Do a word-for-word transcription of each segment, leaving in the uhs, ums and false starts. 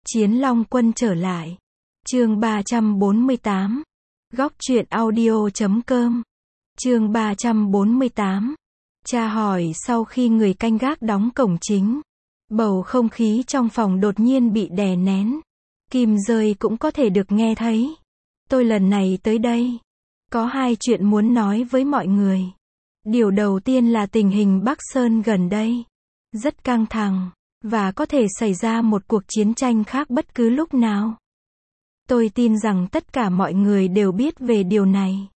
Chiến Long Quân trở lại. Chương ba trăm bốn mươi tám. Góc truyện audio chấm com. Chương ba trăm bốn mươi tám. Cha hỏi sau khi người canh gác đóng cổng chính. Bầu không khí trong phòng đột nhiên bị đè nén. Kim rơi cũng có thể được nghe thấy. Tôi lần này tới đây. Có hai chuyện muốn nói với mọi người. Điều đầu tiên là tình hình Bắc Sơn gần đây. Rất căng thẳng. Và có thể xảy ra một cuộc chiến tranh khác bất cứ lúc nào. Tôi tin rằng tất cả mọi người đều biết về điều này.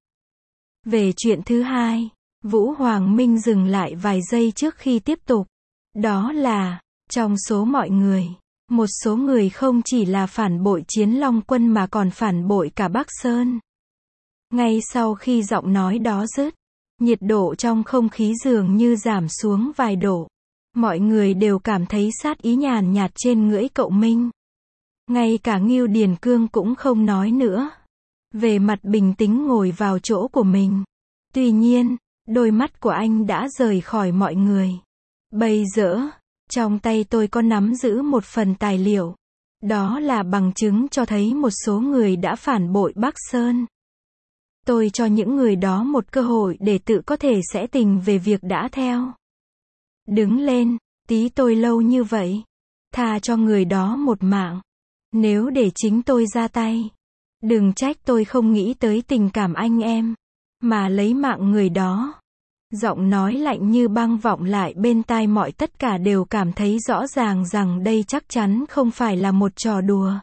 Về chuyện thứ hai, Vũ Hoàng Minh dừng lại vài giây trước khi tiếp tục. Đó là, trong số mọi người, một số người không chỉ là phản bội Chiến Long Quân mà còn phản bội cả Bắc Sơn. Ngay sau khi giọng nói đó dứt, nhiệt độ trong không khí dường như giảm xuống vài độ. Mọi người đều cảm thấy sát ý nhàn nhạt trên ngưỡi cậu Minh. Ngay cả Ngưu Điền Cương cũng không nói nữa. Về mặt bình tĩnh ngồi vào chỗ của mình. Tuy nhiên, đôi mắt của anh đã rời khỏi mọi người. Bây giờ, trong tay tôi có nắm giữ một phần tài liệu. Đó là bằng chứng cho thấy một số người đã phản bội Bắc Sơn. Tôi cho những người đó một cơ hội để tự có thể sẽ tình về việc đã theo. Đứng lên, tí tôi lâu như vậy. Tha cho người đó một mạng. Nếu để chính tôi ra tay. Đừng trách tôi không nghĩ tới tình cảm anh em. Mà lấy mạng người đó. Giọng nói lạnh như băng vọng lại bên tai mọi tất cả đều cảm thấy rõ ràng rằng đây chắc chắn không phải là một trò đùa.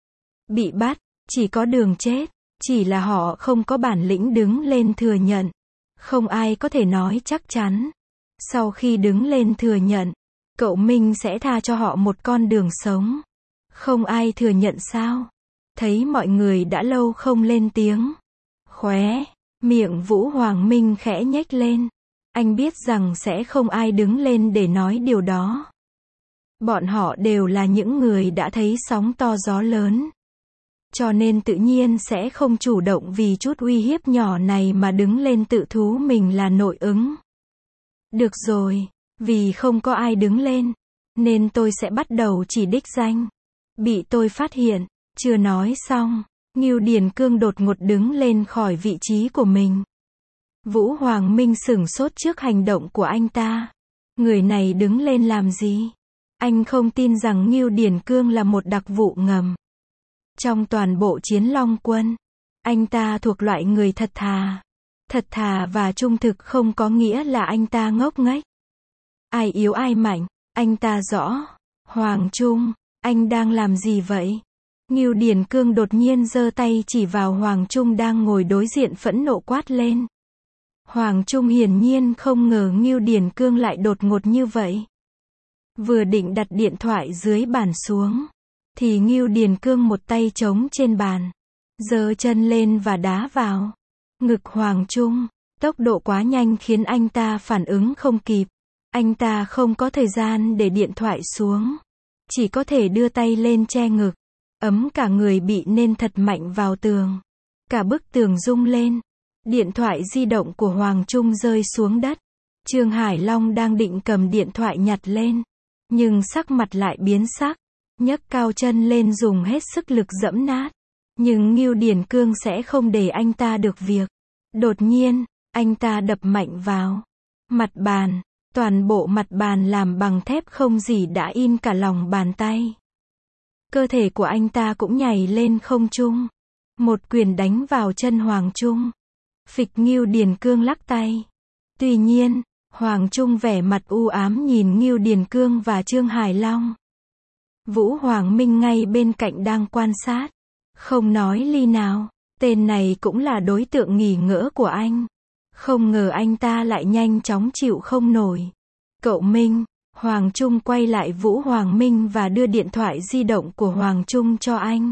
Bị bắt, chỉ có đường chết. Chỉ là họ không có bản lĩnh đứng lên thừa nhận. Không ai có thể nói chắc chắn. Sau khi đứng lên thừa nhận, cậu Minh sẽ tha cho họ một con đường sống. Không ai thừa nhận sao? Thấy mọi người đã lâu không lên tiếng. Khóe, miệng Vũ Hoàng Minh khẽ nhếch lên. Anh biết rằng sẽ không ai đứng lên để nói điều đó. Bọn họ đều là những người đã thấy sóng to gió lớn. Cho nên tự nhiên sẽ không chủ động vì chút uy hiếp nhỏ này mà đứng lên tự thú mình là nội ứng. Được rồi, vì không có ai đứng lên, nên tôi sẽ bắt đầu chỉ đích danh. Bị tôi phát hiện, chưa nói xong, Ngưu Điền Cương đột ngột đứng lên khỏi vị trí của mình. Vũ Hoàng Minh sửng sốt trước hành động của anh ta. Người này đứng lên làm gì? Anh không tin rằng Ngưu Điền Cương là một đặc vụ ngầm. Trong toàn bộ Chiến Long Quân, anh ta thuộc loại người thật thà. Thật thà và trung thực không có nghĩa là anh ta ngốc nghếch. Ai yếu ai mạnh, anh ta rõ. Hoàng Trung, anh đang làm gì vậy? Ngưu Điền Cương đột nhiên giơ tay chỉ vào Hoàng Trung đang ngồi đối diện phẫn nộ quát lên. Hoàng Trung hiển nhiên không ngờ Ngưu Điền Cương lại đột ngột như vậy. Vừa định đặt điện thoại dưới bàn xuống, thì Ngưu Điền Cương một tay trống trên bàn, giơ chân lên và đá vào ngực Hoàng Trung. Tốc độ quá nhanh khiến anh ta phản ứng không kịp. Anh ta không có thời gian để điện thoại xuống. Chỉ có thể đưa tay lên che ngực. Ấm cả người bị nên thật mạnh vào tường. Cả bức tường rung lên. Điện thoại di động của Hoàng Trung rơi xuống đất. Trương Hải Long đang định cầm điện thoại nhặt lên. Nhưng sắc mặt lại biến sắc. Nhấc cao chân lên dùng hết sức lực giẫm nát. Nhưng Ngưu Điền Cương sẽ không để anh ta được việc. Đột nhiên, anh ta đập mạnh vào mặt bàn. Toàn bộ mặt bàn làm bằng thép không gì đã in cả lòng bàn tay. Cơ thể của anh ta cũng nhảy lên không trung. Một quyền đánh vào chân Hoàng Trung. Phịch. Ngưu Điền Cương lắc tay. Tuy nhiên, Hoàng Trung vẻ mặt u ám nhìn Ngưu Điền Cương và Trương Hải Long. Vũ Hoàng Minh ngay bên cạnh đang quan sát. Không nói ly nào. Tên này cũng là đối tượng nghỉ ngỡ của anh. Không ngờ anh ta lại nhanh chóng chịu không nổi. Cậu Minh, Hoàng Trung quay lại Vũ Hoàng Minh và đưa điện thoại di động của Hoàng Trung cho anh.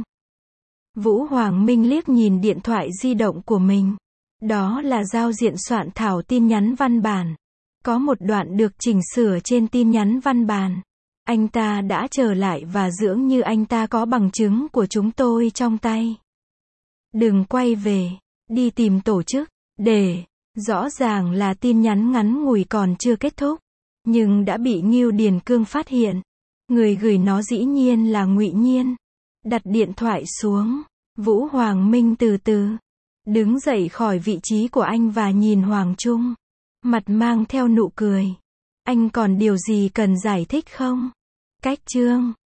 Vũ Hoàng Minh liếc nhìn điện thoại di động của mình. Đó là giao diện soạn thảo tin nhắn văn bản. Có một đoạn được chỉnh sửa trên tin nhắn văn bản. Anh ta đã trở lại và dưỡng như anh ta có bằng chứng của chúng tôi trong tay. Đừng quay về, đi tìm tổ chức, để, rõ ràng là tin nhắn ngắn ngủi còn chưa kết thúc. Nhưng đã bị Ngưu Điền Cương phát hiện. Người gửi nó dĩ nhiên là Ngụy Nhiên. Đặt điện thoại xuống. Vũ Hoàng Minh từ từ đứng dậy khỏi vị trí của anh và nhìn Hoàng Trung. Mặt mang theo nụ cười. Anh còn điều gì cần giải thích không? Cách chương